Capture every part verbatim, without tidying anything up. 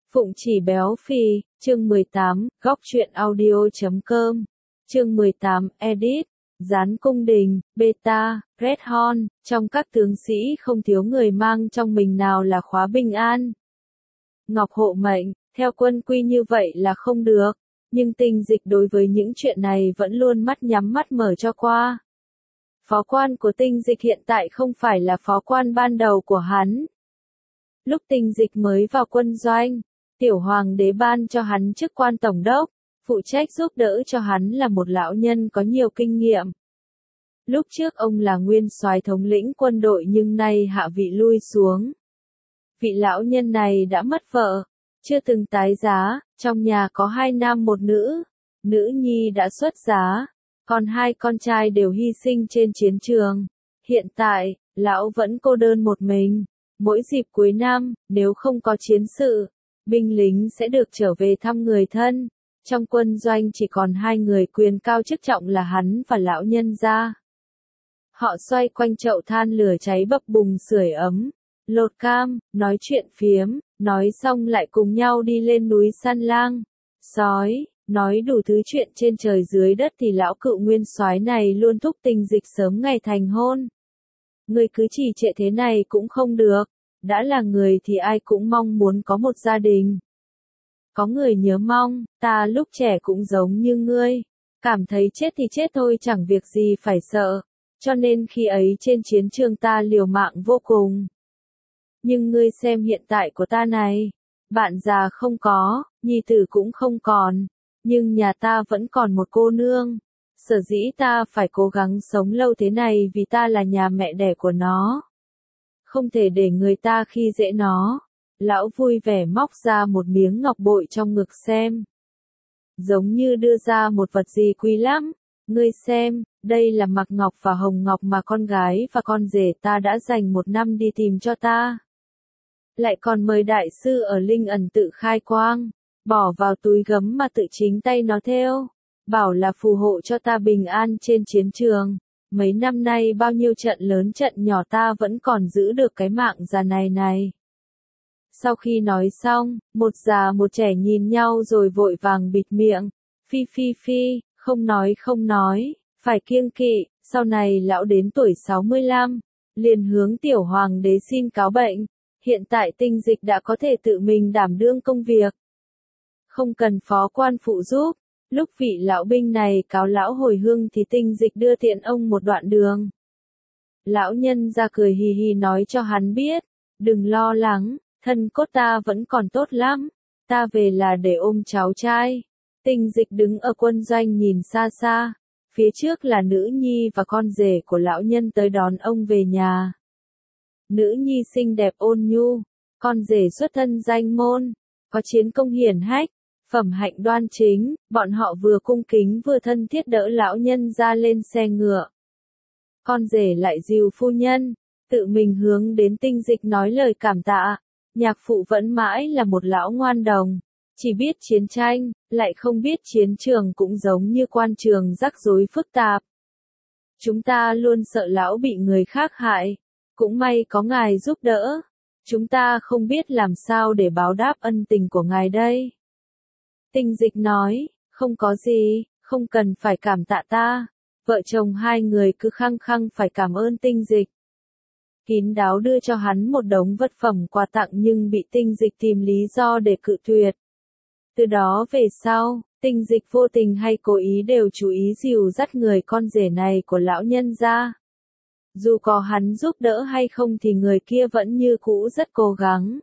Phụng Chỉ Béo Phì, chương mười tám, góc truyện audio chấm com. Chương mười tám, edit. Gián cung đình, beta, Red Horn, trong các tướng sĩ không thiếu người mang trong mình nào là khóa bình an. Ngọc hộ mệnh, theo quân quy như vậy là không được, nhưng Tinh Dịch đối với những chuyện này vẫn luôn mắt nhắm mắt mở cho qua. Phó quan của Tinh Dịch hiện tại không phải là phó quan ban đầu của hắn. Lúc Tinh Dịch mới vào quân doanh, Tiểu Hoàng đế ban cho hắn chức quan tổng đốc, phụ trách giúp đỡ cho hắn là một lão nhân có nhiều kinh nghiệm. Lúc trước ông là nguyên soái thống lĩnh quân đội nhưng nay hạ vị lui xuống. Vị lão nhân này đã mất vợ, chưa từng tái giá, trong nhà có hai nam một nữ, nữ nhi đã xuất giá, còn hai con trai đều hy sinh trên chiến trường. Hiện tại, lão vẫn cô đơn một mình, mỗi dịp cuối năm, nếu không có chiến sự, binh lính sẽ được trở về thăm người thân. Trong quân doanh chỉ còn hai người quyền cao chức trọng là hắn và lão nhân gia. Họ xoay quanh chậu than lửa cháy bập bùng sưởi ấm, lột cam, nói chuyện phiếm, nói xong lại cùng nhau đi lên núi săn lang, sói, nói đủ thứ chuyện trên trời dưới đất thì lão cựu nguyên soái này luôn thúc Tinh Dịch sớm ngày thành hôn. Người cứ trì trệ thế này cũng không được, đã là người thì ai cũng mong muốn có một gia đình. Có người nhớ mong, ta lúc trẻ cũng giống như ngươi, cảm thấy chết thì chết thôi chẳng việc gì phải sợ, cho nên khi ấy trên chiến trường ta liều mạng vô cùng. Nhưng ngươi xem hiện tại của ta này, bạn già không có, nhi tử cũng không còn, nhưng nhà ta vẫn còn một cô nương. Sở dĩ ta phải cố gắng sống lâu thế này vì ta là nhà mẹ đẻ của nó. Không thể để người ta khi dễ nó. Lão vui vẻ móc ra một miếng ngọc bội trong ngực xem. Giống như đưa ra một vật gì quý lắm. Ngươi xem, đây là mặc ngọc và hồng ngọc mà con gái và con rể ta đã dành một năm đi tìm cho ta. Lại còn mời đại sư ở Linh Ẩn tự khai quang, bỏ vào túi gấm mà tự chính tay nó thêu, bảo là phù hộ cho ta bình an trên chiến trường. Mấy năm nay bao nhiêu trận lớn trận nhỏ ta vẫn còn giữ được cái mạng già này này. Sau khi nói xong, một già một trẻ nhìn nhau rồi vội vàng bịt miệng. Phi phi phi, không nói không nói, phải kiêng kỵ, sau này lão đến tuổi sáu mươi lăm, liền hướng Tiểu Hoàng đế xin cáo bệnh. Hiện tại Tinh Dịch đã có thể tự mình đảm đương công việc. Không cần phó quan phụ giúp. Lúc vị lão binh này cáo lão hồi hương thì Tinh Dịch đưa tiện ông một đoạn đường. Lão nhân ra cười hì hì nói cho hắn biết, đừng lo lắng, thân cốt ta vẫn còn tốt lắm, ta về là để ôm cháu trai. Tinh Dịch đứng ở quân doanh nhìn xa xa, phía trước là nữ nhi và con rể của lão nhân tới đón ông về nhà. Nữ nhi xinh đẹp ôn nhu, con rể xuất thân danh môn, có chiến công hiển hách. Phẩm hạnh đoan chính, bọn họ vừa cung kính vừa thân thiết đỡ lão nhân ra lên xe ngựa. Con rể lại dìu phu nhân, tự mình hướng đến Tinh Dịch nói lời cảm tạ. Nhạc phụ vẫn mãi là một lão ngoan đồng, chỉ biết chiến tranh, lại không biết chiến trường cũng giống như quan trường rắc rối phức tạp. Chúng ta luôn sợ lão bị người khác hại, cũng may có ngài giúp đỡ. Chúng ta không biết làm sao để báo đáp ân tình của ngài đây. Tinh Dịch nói, không có gì, không cần phải cảm tạ ta. Vợ chồng hai người cứ khăng khăng phải cảm ơn Tinh Dịch. Kín đáo đưa cho hắn một đống vật phẩm quà tặng nhưng bị Tinh Dịch tìm lý do để cự tuyệt. Từ đó về sau, Tinh Dịch vô tình hay cố ý đều chú ý dìu dắt người con rể này của lão nhân ra. Dù có hắn giúp đỡ hay không thì người kia vẫn như cũ rất cố gắng.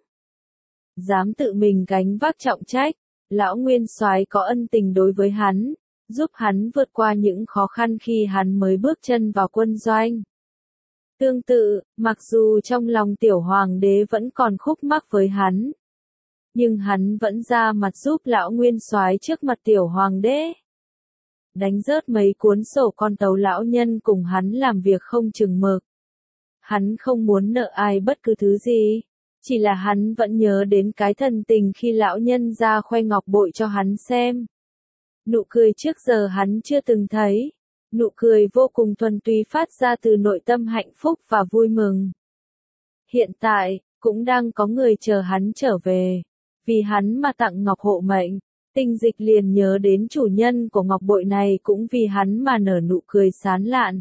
Dám tự mình gánh vác trọng trách. Lão nguyên soái có ân tình đối với hắn, giúp hắn vượt qua những khó khăn khi hắn mới bước chân vào quân doanh. Tương tự, mặc dù trong lòng Tiểu Hoàng đế vẫn còn khúc mắc với hắn, nhưng hắn vẫn ra mặt giúp lão nguyên soái trước mặt Tiểu Hoàng đế. Đánh rớt mấy cuốn sổ con tấu lão nhân cùng hắn làm việc không chừng mực. Hắn không muốn nợ ai bất cứ thứ gì. Chỉ là hắn vẫn nhớ đến cái thần tình khi lão nhân ra khoe ngọc bội cho hắn xem. Nụ cười trước giờ hắn chưa từng thấy. Nụ cười vô cùng thuần túy phát ra từ nội tâm hạnh phúc và vui mừng. Hiện tại, cũng đang có người chờ hắn trở về. vì hắn mà tặng ngọc hộ mệnh. Tinh Dịch liền nhớ đến chủ nhân của ngọc bội này cũng vì hắn mà nở nụ cười sán lạn.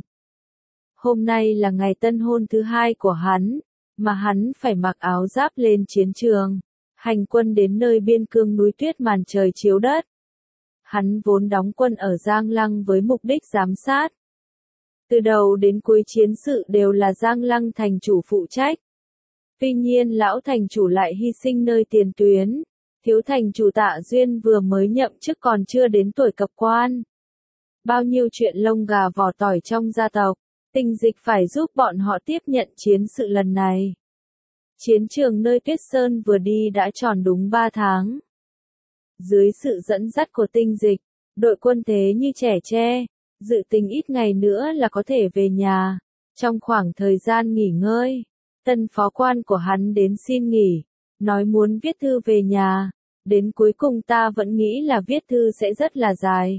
Hôm nay là ngày tân hôn thứ hai của hắn, mà hắn phải mặc áo giáp lên chiến trường, hành quân đến nơi biên cương núi tuyết màn trời chiếu đất. Hắn vốn đóng quân ở Giang Lăng với mục đích giám sát. Từ đầu đến cuối chiến sự đều là Giang Lăng thành chủ phụ trách. Tuy nhiên lão thành chủ lại hy sinh nơi tiền tuyến. Thiếu thành chủ Tạ Duyên vừa mới nhậm chức còn chưa đến tuổi cập quan. Bao nhiêu chuyện lông gà vỏ tỏi trong gia tộc, Tinh Dịch phải giúp bọn họ tiếp nhận chiến sự lần này. Chiến trường nơi Tuyết Sơn vừa đi đã tròn đúng ba tháng. Dưới sự dẫn dắt của Tinh Dịch, đội quân thế như trẻ tre, dự tính ít ngày nữa là có thể về nhà. Trong khoảng thời gian nghỉ ngơi, tân phó quan của hắn đến xin nghỉ, nói muốn viết thư về nhà. Đến cuối cùng ta vẫn nghĩ là viết thư sẽ rất là dài.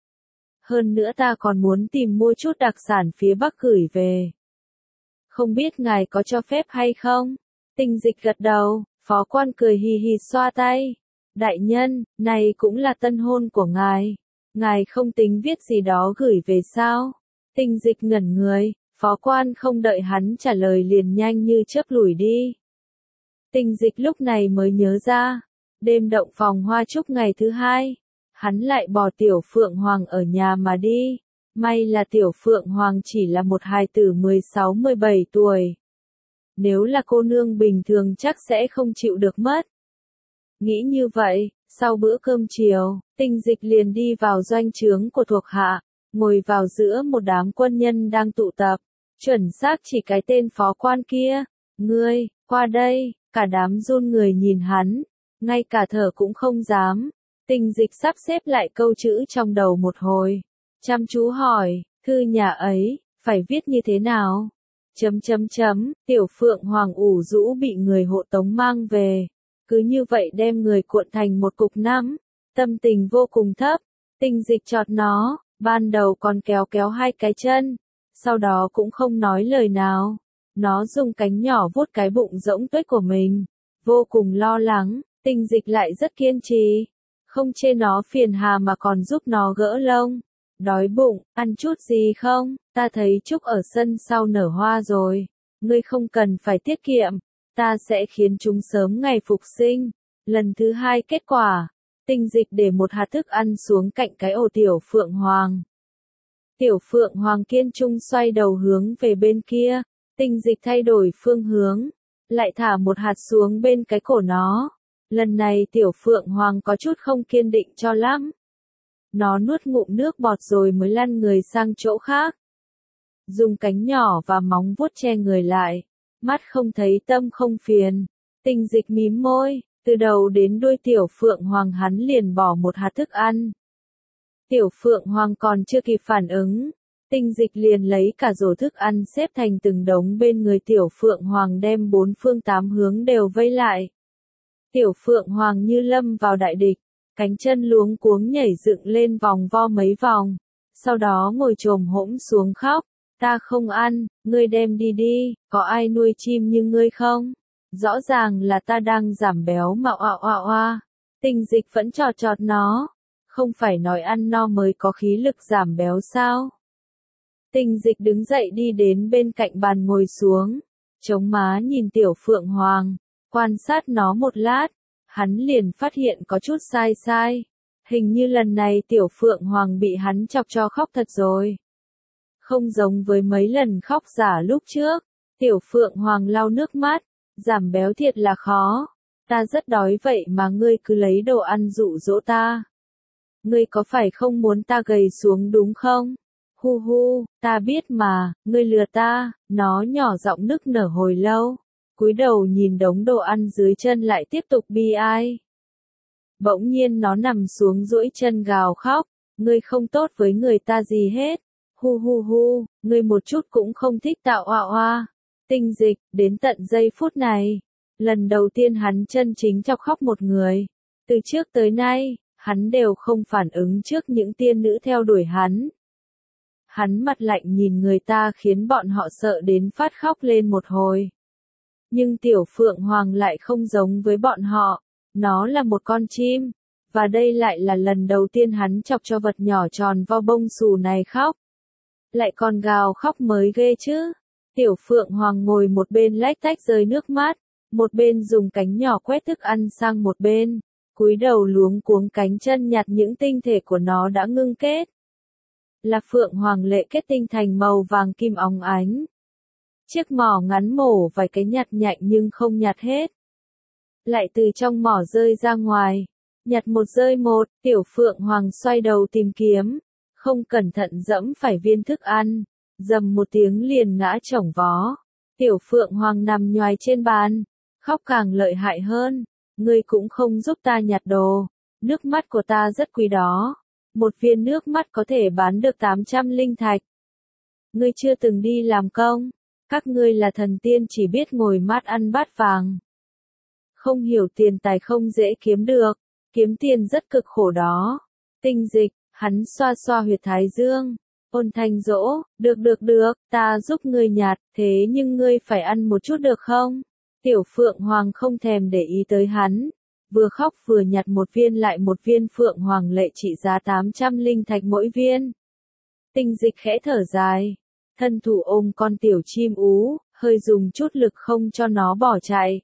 Hơn nữa ta còn muốn tìm mua chút đặc sản phía Bắc gửi về. Không biết ngài có cho phép hay không? Tinh Dịch gật đầu, phó quan cười hì hì xoa tay. Đại nhân, này cũng là tân hôn của ngài. Ngài không tính viết gì đó gửi về sao? Tinh Dịch ngẩn người, phó quan không đợi hắn trả lời liền nhanh như chớp lủi đi. Tinh Dịch lúc này mới nhớ ra. Đêm động phòng hoa trúc ngày thứ hai, hắn lại bỏ Tiểu Phượng Hoàng ở nhà mà đi. May là Tiểu Phượng Hoàng chỉ là một hài tử mười sáu mười bảy tuổi. Nếu là cô nương bình thường chắc sẽ không chịu được mất. Nghĩ như vậy, sau bữa cơm chiều, Tinh Dịch liền đi vào doanh trướng của thuộc hạ, ngồi vào giữa một đám quân nhân đang tụ tập. Chuẩn xác chỉ cái tên phó quan kia. Ngươi, qua đây, cả đám run người nhìn hắn. Ngay cả thở cũng không dám. Tinh Dịch sắp xếp lại câu chữ trong đầu một hồi. Chăm chú hỏi, thư nhà ấy, phải viết như thế nào? Chấm chấm chấm, Tiểu Phượng Hoàng ủ rũ bị người hộ tống mang về. Cứ như vậy đem người cuộn thành một cục nắm. Tâm tình vô cùng thấp. Tinh Dịch chọt nó, ban đầu còn kéo kéo hai cái chân. Sau đó cũng không nói lời nào. Nó dùng cánh nhỏ vuốt cái bụng rỗng tuếch của mình. Vô cùng lo lắng. Tinh Dịch lại rất kiên trì, không chê nó phiền hà mà còn giúp nó gỡ lông. Đói bụng, ăn chút gì không? Ta thấy Trúc ở sân sau nở hoa rồi. Ngươi không cần phải tiết kiệm, ta sẽ khiến chúng sớm ngày phục sinh. Lần thứ hai kết quả, Tinh Dịch để một hạt thức ăn xuống cạnh cái ổ Tiểu Phượng Hoàng. Tiểu Phượng Hoàng kiên trung xoay đầu hướng về bên kia, Tinh Dịch thay đổi phương hướng, lại thả một hạt xuống bên cái cổ nó. Lần này Tiểu Phượng Hoàng có chút không kiên định cho lắm. Nó nuốt ngụm nước bọt rồi mới lăn người sang chỗ khác. Dùng cánh nhỏ và móng vuốt che người lại. Mắt không thấy tâm không phiền. Tinh Dịch mím môi, từ đầu đến đuôi Tiểu Phượng Hoàng hắn liền bỏ một hạt thức ăn. Tiểu Phượng Hoàng còn chưa kịp phản ứng. Tinh Dịch liền lấy cả rổ thức ăn xếp thành từng đống bên người Tiểu Phượng Hoàng đem bốn phương tám hướng đều vây lại. Tiểu Phượng Hoàng như lâm vào đại địch, cánh chân luống cuống nhảy dựng lên vòng vo mấy vòng, sau đó ngồi chồm hỗn xuống khóc, ta không ăn, ngươi đem đi đi, có ai nuôi chim như ngươi không? Rõ ràng là ta đang giảm béo mà oa oa oa. Tinh Dịch vẫn trò trọt nó, không phải nói ăn no mới có khí lực giảm béo sao? Tinh Dịch đứng dậy đi đến bên cạnh bàn ngồi xuống, chống má nhìn Tiểu Phượng Hoàng. Quan sát nó một lát, hắn liền phát hiện có chút sai sai. Hình như lần này Tiểu Phượng Hoàng bị hắn chọc cho khóc thật rồi. Không giống với mấy lần khóc giả lúc trước. Tiểu Phượng Hoàng lau nước mắt, giảm béo thiệt là khó. Ta rất đói vậy mà ngươi cứ lấy đồ ăn dụ dỗ ta. Ngươi có phải không muốn ta gầy xuống đúng không? Hu hu, ta biết mà, ngươi lừa ta. Nó nhỏ giọng nức nở hồi lâu. Cúi đầu nhìn đống đồ ăn dưới chân lại tiếp tục bi ai. Bỗng nhiên nó nằm xuống duỗi chân gào khóc, ngươi không tốt với người ta gì hết. Hu hu hu, ngươi một chút cũng không thích tạo oa oa. Tinh Dịch, đến tận giây phút này, lần đầu tiên hắn chân chính chọc khóc một người. Từ trước tới nay, hắn đều không phản ứng trước những tiên nữ theo đuổi hắn. Hắn mặt lạnh nhìn người ta khiến bọn họ sợ đến phát khóc lên một hồi. Nhưng Tiểu Phượng Hoàng lại không giống với bọn họ. Nó là một con chim, và đây lại là lần đầu tiên hắn chọc cho vật nhỏ tròn vo bông xù này khóc. Lại còn gào khóc mới ghê chứ. Tiểu Phượng Hoàng ngồi một bên lách tách rơi nước mắt, một bên dùng cánh nhỏ quét thức ăn sang một bên, cúi đầu luống cuống cánh chân nhặt những tinh thể của nó đã ngưng kết. Là Phượng Hoàng lệ kết tinh thành màu vàng kim óng ánh. Chiếc mỏ ngắn mổ vài cái nhặt nhạnh nhưng không nhặt hết. Lại từ trong mỏ rơi ra ngoài, nhặt một rơi một, Tiểu Phượng Hoàng xoay đầu tìm kiếm, không cẩn thận dẫm phải viên thức ăn, dầm một tiếng liền ngã chổng vó. Tiểu Phượng Hoàng nằm nhoài trên bàn, khóc càng lợi hại hơn. Ngươi cũng không giúp ta nhặt đồ, nước mắt của ta rất quý đó. Một viên nước mắt có thể bán được tám trăm linh thạch. Ngươi chưa từng đi làm công, các ngươi là thần tiên chỉ biết ngồi mát ăn bát vàng. Không hiểu tiền tài không dễ kiếm được, kiếm tiền rất cực khổ đó. Tinh Dịch, hắn xoa xoa huyệt thái dương, ôn thanh dỗ, được được được, ta giúp ngươi nhặt, thế nhưng ngươi phải ăn một chút được không? Tiểu Phượng Hoàng không thèm để ý tới hắn, vừa khóc vừa nhặt một viên lại một viên Phượng Hoàng lệ trị giá tám trăm linh thạch mỗi viên. Tinh Dịch khẽ thở dài, thân thủ ôm con tiểu chim ú, hơi dùng chút lực không cho nó bỏ chạy.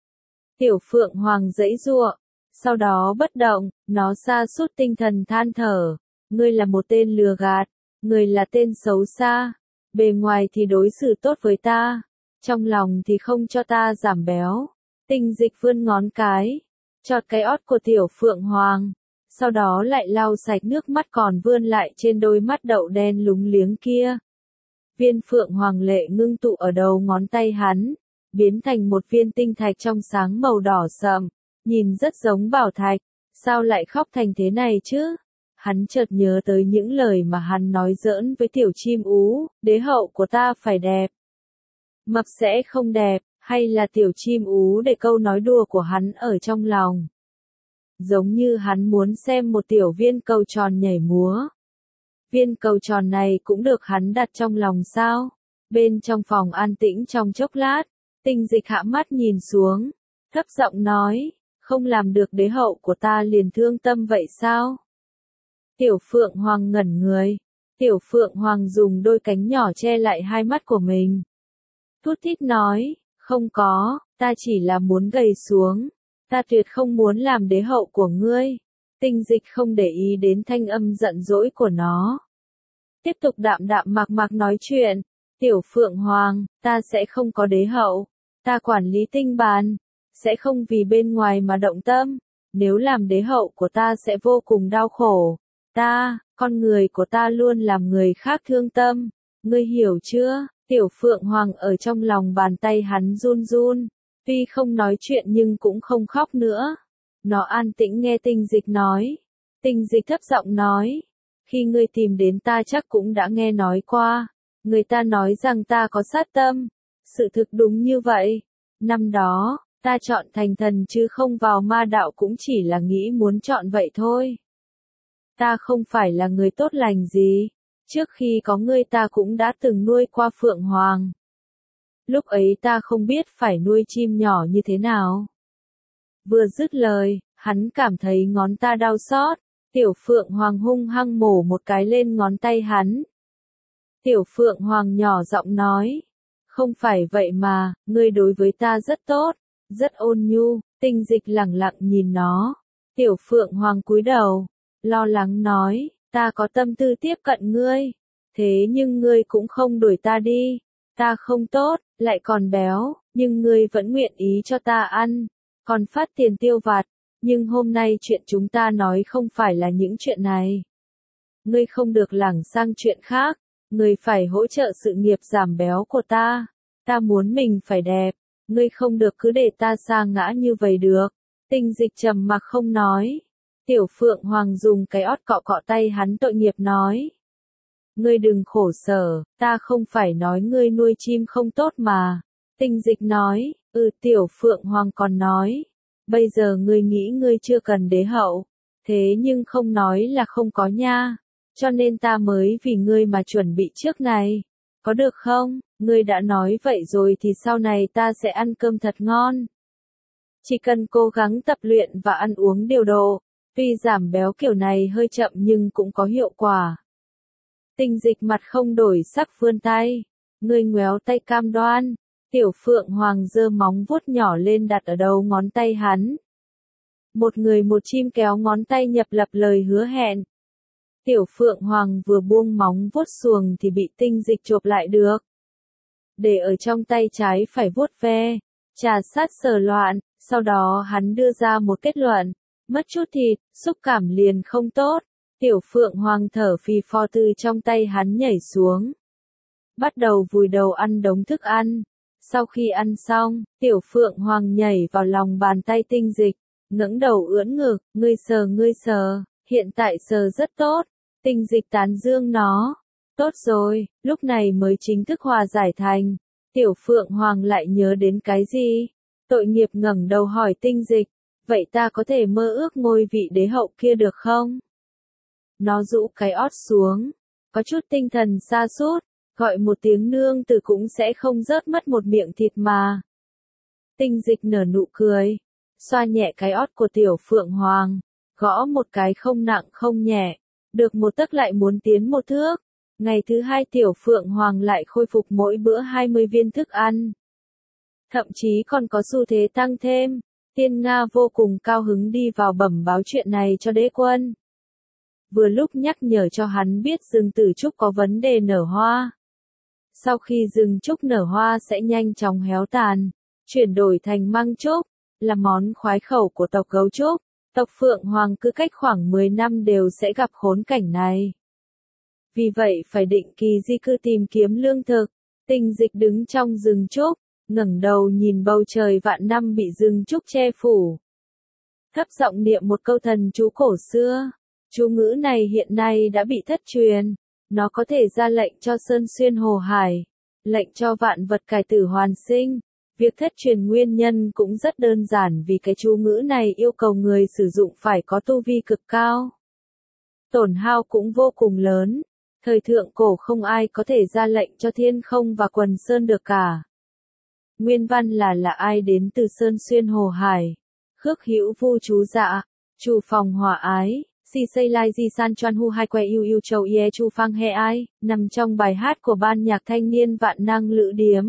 Tiểu Phượng Hoàng giãy giụa, sau đó bất động, nó sa sút tinh thần than thở, ngươi là một tên lừa gạt, ngươi là tên xấu xa, bề ngoài thì đối xử tốt với ta, trong lòng thì không cho ta giảm béo. Tinh Dịch vươn ngón cái, chọt cái ót của Tiểu Phượng Hoàng, sau đó lại lau sạch nước mắt còn vươn lại trên đôi mắt đậu đen lúng liếng kia. Viên Phượng Hoàng lệ ngưng tụ ở đầu ngón tay hắn, biến thành một viên tinh thạch trong sáng màu đỏ sậm, nhìn rất giống bảo thạch. Sao lại khóc thành thế này chứ? Hắn chợt nhớ tới những lời mà hắn nói giỡn với tiểu chim ú, đế hậu của ta phải đẹp. Mập sẽ không đẹp, hay là tiểu chim ú để câu nói đùa của hắn ở trong lòng. Giống như hắn muốn xem một tiểu viên cầu tròn nhảy múa. Viên cầu tròn này cũng được hắn đặt trong lòng sao? Bên trong phòng an tĩnh trong chốc lát, Tinh Dịch hạ mắt nhìn xuống, thấp giọng nói, không làm được đế hậu của ta liền thương tâm vậy sao? Tiểu Phượng Hoàng ngẩn người, Tiểu Phượng Hoàng dùng đôi cánh nhỏ che lại hai mắt của mình. Thút thít nói, không có, ta chỉ là muốn gầy xuống, ta tuyệt không muốn làm đế hậu của ngươi. Tinh Dịch không để ý đến thanh âm giận dỗi của nó. Tiếp tục đạm đạm mạc mạc nói chuyện, Tiểu Phượng Hoàng, ta sẽ không có đế hậu, ta quản lý tinh bàn, sẽ không vì bên ngoài mà động tâm, nếu làm đế hậu của ta sẽ vô cùng đau khổ. Ta, con người của ta luôn làm người khác thương tâm, ngươi hiểu chưa? Tiểu Phượng Hoàng ở trong lòng bàn tay hắn run run, tuy không nói chuyện nhưng cũng không khóc nữa. Nó an tĩnh nghe Tinh Dịch nói. Tinh Dịch thấp giọng nói, khi ngươi tìm đến ta chắc cũng đã nghe nói qua, người ta nói rằng ta có sát tâm, sự thực đúng như vậy. Năm đó, ta chọn thành thần chứ không vào ma đạo cũng chỉ là nghĩ muốn chọn vậy thôi. Ta không phải là người tốt lành gì, trước khi có ngươi ta cũng đã từng nuôi qua Phượng Hoàng. Lúc ấy ta không biết phải nuôi chim nhỏ như thế nào. Vừa dứt lời, hắn cảm thấy ngón ta đau xót, Tiểu Phượng Hoàng hung hăng mổ một cái lên ngón tay hắn. Tiểu Phượng Hoàng nhỏ giọng nói, không phải vậy mà, ngươi đối với ta rất tốt, rất ôn nhu. Tinh Dịch lẳng lặng nhìn nó. Tiểu Phượng Hoàng cúi đầu, lo lắng nói, ta có tâm tư tiếp cận ngươi, thế nhưng ngươi cũng không đuổi ta đi. Ta không tốt, lại còn béo, nhưng ngươi vẫn nguyện ý cho ta ăn, còn phát tiền tiêu vặt. Nhưng hôm nay chuyện chúng ta nói không phải là những chuyện này. Ngươi không được lảng sang chuyện khác, ngươi phải hỗ trợ sự nghiệp giảm béo của ta. Ta muốn mình phải đẹp, ngươi không được cứ để ta sa ngã như vậy được. Tinh Dịch trầm mặc không nói. Tiểu Phượng Hoàng dùng cái ót cọ cọ tay hắn tội nghiệp nói. Ngươi đừng khổ sở, ta không phải nói ngươi nuôi chim không tốt mà. Tinh Dịch nói, ừ. Tiểu Phượng Hoàng còn nói, bây giờ ngươi nghĩ ngươi chưa cần đế hậu, thế nhưng không nói là không có nha, cho nên ta mới vì ngươi mà chuẩn bị trước này. Có được không? Ngươi đã nói vậy rồi thì sau này ta sẽ ăn cơm thật ngon. Chỉ cần cố gắng tập luyện và ăn uống điều độ, tuy giảm béo kiểu này hơi chậm nhưng cũng có hiệu quả. Tinh Dịch mặt không đổi sắc vươn tay, người ngoéo tay cam đoan, Tiểu Phượng Hoàng giơ móng vuốt nhỏ lên đặt ở đầu ngón tay hắn. Một người một chim kéo ngón tay nhập lập lời hứa hẹn. Tiểu Phượng Hoàng vừa buông móng vuốt xuồng thì bị Tinh Dịch chộp lại được. Để ở trong tay trái phải vuốt ve, trà sát sờ loạn, sau đó hắn đưa ra một kết luận, mất chút thịt, xúc cảm liền không tốt. Tiểu Phượng Hoàng thở phì phò từ trong tay hắn nhảy xuống. Bắt đầu vùi đầu ăn đống thức ăn. Sau khi ăn xong, Tiểu Phượng Hoàng nhảy vào lòng bàn tay Tinh Dịch, ngẩng đầu ưỡn ngực, ngươi sờ ngươi sờ, hiện tại sờ rất tốt. Tinh Dịch tán dương nó. Tốt rồi, lúc này mới chính thức hòa giải thành. Tiểu Phượng Hoàng lại nhớ đến cái gì? Tội nghiệp ngẩng đầu hỏi Tinh Dịch, vậy ta có thể mơ ước ngôi vị đế hậu kia được không? Nó rũ cái ót xuống, có chút tinh thần sa sút, gọi một tiếng nương tử cũng sẽ không rớt mất một miệng thịt mà. Tinh Dịch nở nụ cười, xoa nhẹ cái ót của Tiểu Phượng Hoàng, gõ một cái không nặng không nhẹ, được một tấc lại muốn tiến một thước. Ngày thứ hai Tiểu Phượng Hoàng lại khôi phục mỗi bữa hai mươi viên thức ăn. Thậm chí còn có xu thế tăng thêm. Tiên Nga vô cùng cao hứng đi vào bẩm báo chuyện này cho đế quân. Vừa lúc nhắc nhở cho hắn biết rừng tử trúc có vấn đề nở hoa. Sau khi rừng trúc nở hoa sẽ nhanh chóng héo tàn, chuyển đổi thành măng trúc, là món khoái khẩu của tộc gấu trúc. Tộc Phượng Hoàng cứ cách khoảng mười năm đều sẽ gặp khốn cảnh này. Vì vậy phải định kỳ di cư tìm kiếm lương thực. Tinh Dịch đứng trong rừng trúc, ngẩng đầu nhìn bầu trời vạn năm bị rừng trúc che phủ. Thấp giọng niệm một câu thần chú cổ xưa. Chú ngữ này hiện nay đã bị thất truyền. Nó có thể ra lệnh cho sơn xuyên hồ hải, lệnh cho vạn vật cải tử hoàn sinh. Việc thất truyền nguyên nhân cũng rất đơn giản vì cái chú ngữ này yêu cầu người sử dụng phải có tu vi cực cao. Tổn hao cũng vô cùng lớn. Thời thượng cổ không ai có thể ra lệnh cho thiên không và quần sơn được cả. Nguyên văn là là ai đến từ sơn xuyên hồ hải. Khước hữu vu chú dạ, chủ phòng hòa ái, si xây lai di san choan hu hai que yêu yêu châu ie chu phang he ai, nằm trong bài hát của ban nhạc thanh niên vạn năng lữ điếm.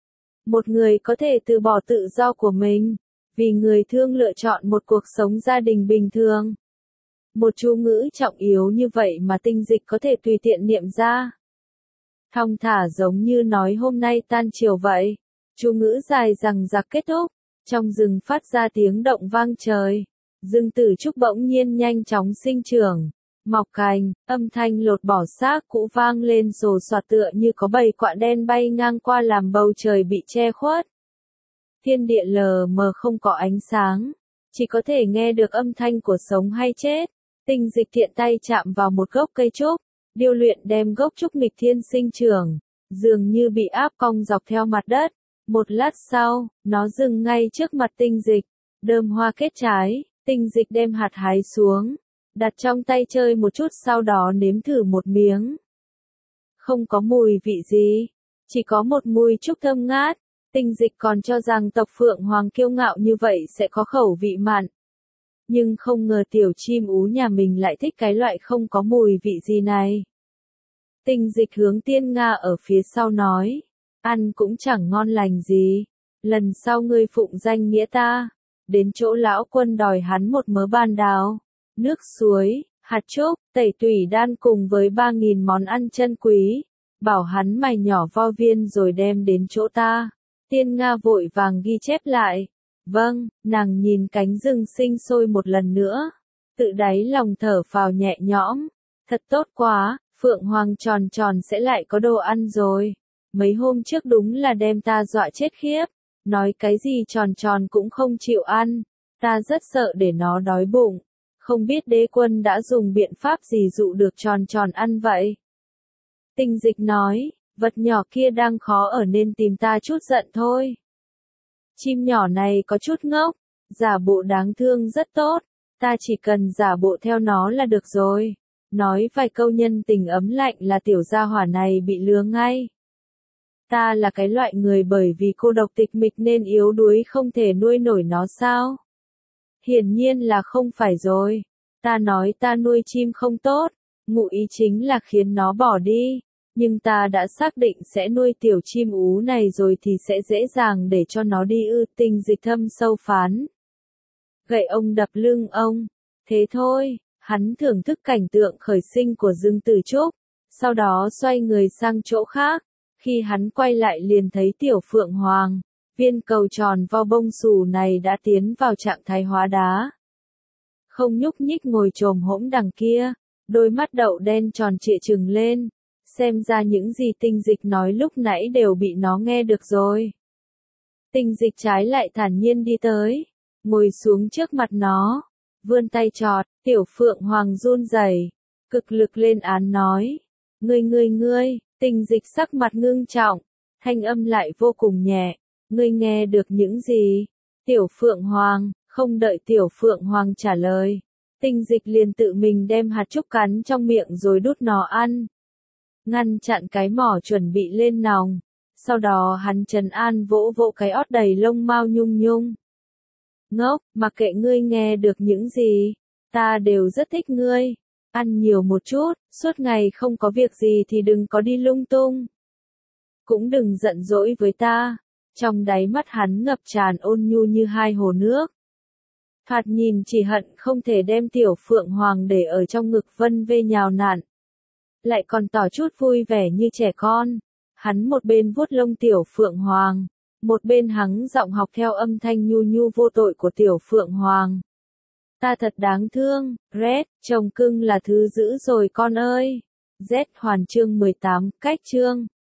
Một người có thể từ bỏ tự do của mình, vì người thương lựa chọn một cuộc sống gia đình bình thường. Một chú ngữ trọng yếu như vậy mà Tinh Dịch có thể tùy tiện niệm ra. Thong thả giống như nói hôm nay tan chiều vậy. Chú ngữ dài rằng giặc kết thúc, trong rừng phát ra tiếng động vang trời. Rừng tử trúc bỗng nhiên nhanh chóng sinh trưởng, mọc cành, âm thanh lột bỏ xác cũ vang lên rồ soạt tựa như có bầy quạ đen bay ngang qua làm bầu trời bị che khuất. Thiên địa lờ mờ không có ánh sáng, chỉ có thể nghe được âm thanh của sống hay chết. Tinh Dịch tiện tay chạm vào một gốc cây trúc, điêu luyện đem gốc trúc nghịch thiên sinh trưởng, dường như bị áp cong dọc theo mặt đất. Một lát sau, nó dừng ngay trước mặt Tinh Dịch, đơm hoa kết trái. Tinh Dịch đem hạt hái xuống, đặt trong tay chơi một chút sau đó nếm thử một miếng. Không có mùi vị gì, chỉ có một mùi trúc thơm ngát. Tinh Dịch còn cho rằng tộc Phượng Hoàng kiêu ngạo như vậy sẽ có khẩu vị mặn. Nhưng không ngờ tiểu chim ú nhà mình lại thích cái loại không có mùi vị gì này. Tinh Dịch hướng Tiên Nga ở phía sau nói, ăn cũng chẳng ngon lành gì, lần sau ngươi phụng danh nghĩa ta, đến chỗ lão quân đòi hắn một mớ ban đào, nước suối, hạt trúc, tẩy tủy đan cùng với ba nghìn món ăn chân quý, bảo hắn mày nhỏ vo viên rồi đem đến chỗ ta. Tiên Nga vội vàng ghi chép lại. Vâng, nàng nhìn cánh rừng sinh sôi một lần nữa, tự đáy lòng thở phào nhẹ nhõm, thật tốt quá, Phượng Hoàng tròn tròn sẽ lại có đồ ăn rồi. Mấy hôm trước đúng là đem ta dọa chết khiếp, nói cái gì tròn tròn cũng không chịu ăn, ta rất sợ để nó đói bụng, không biết đế quân đã dùng biện pháp gì dụ được tròn tròn ăn vậy. Tinh Dịch nói, vật nhỏ kia đang khó ở nên tìm ta chút giận thôi. Chim nhỏ này có chút ngốc, giả bộ đáng thương rất tốt, ta chỉ cần giả bộ theo nó là được rồi. Nói vài câu nhân tình ấm lạnh là tiểu gia hỏa này bị lừa ngay. Ta là cái loại người bởi vì cô độc tịch mịch nên yếu đuối không thể nuôi nổi nó sao? Hiển nhiên là không phải rồi. Ta nói ta nuôi chim không tốt, ngụ ý chính là khiến nó bỏ đi. Nhưng ta đã xác định sẽ nuôi tiểu chim ú này rồi thì sẽ dễ dàng để cho nó đi ư. Tinh Dịch thâm sâu phán. Gậy ông đập lưng ông. Thế thôi, hắn thưởng thức cảnh tượng khởi sinh của Dương Tử Trúc, sau đó xoay người sang chỗ khác. Khi hắn quay lại liền thấy tiểu Phượng Hoàng, viên cầu tròn vo bông xù này đã tiến vào trạng thái hóa đá. Không nhúc nhích ngồi chồm hỗn đằng kia, đôi mắt đậu đen tròn trịa trừng lên, xem ra những gì Tinh Dịch nói lúc nãy đều bị nó nghe được rồi. Tinh Dịch trái lại thản nhiên đi tới, ngồi xuống trước mặt nó, vươn tay chọt, tiểu Phượng Hoàng run rẩy, cực lực lên án nói, ngươi ngươi ngươi. Tinh Dịch sắc mặt ngưng trọng, thanh âm lại vô cùng nhẹ, ngươi nghe được những gì? Tiểu Phượng Hoàng, không đợi Tiểu Phượng Hoàng trả lời, Tinh Dịch liền tự mình đem hạt trúc cắn trong miệng rồi đút nó ăn. Ngăn chặn cái mỏ chuẩn bị lên nòng, sau đó hắn trấn an vỗ vỗ cái ót đầy lông mao nhung nhung. Ngốc, mặc kệ ngươi nghe được những gì, ta đều rất thích ngươi. Ăn nhiều một chút, suốt ngày không có việc gì thì đừng có đi lung tung. Cũng đừng giận dỗi với ta. Trong đáy mắt hắn ngập tràn ôn nhu như hai hồ nước. Thoạt nhìn chỉ hận không thể đem tiểu Phượng Hoàng để ở trong ngực vân vê nhào nặn. Lại còn tỏ chút vui vẻ như trẻ con. Hắn một bên vuốt lông tiểu Phượng Hoàng, một bên hắng giọng học theo âm thanh nhu nhu vô tội của tiểu Phượng Hoàng. Ta thật đáng thương, Red, chồng cưng là thứ dữ rồi con ơi. Z hoàn chương mười tám, cách chương.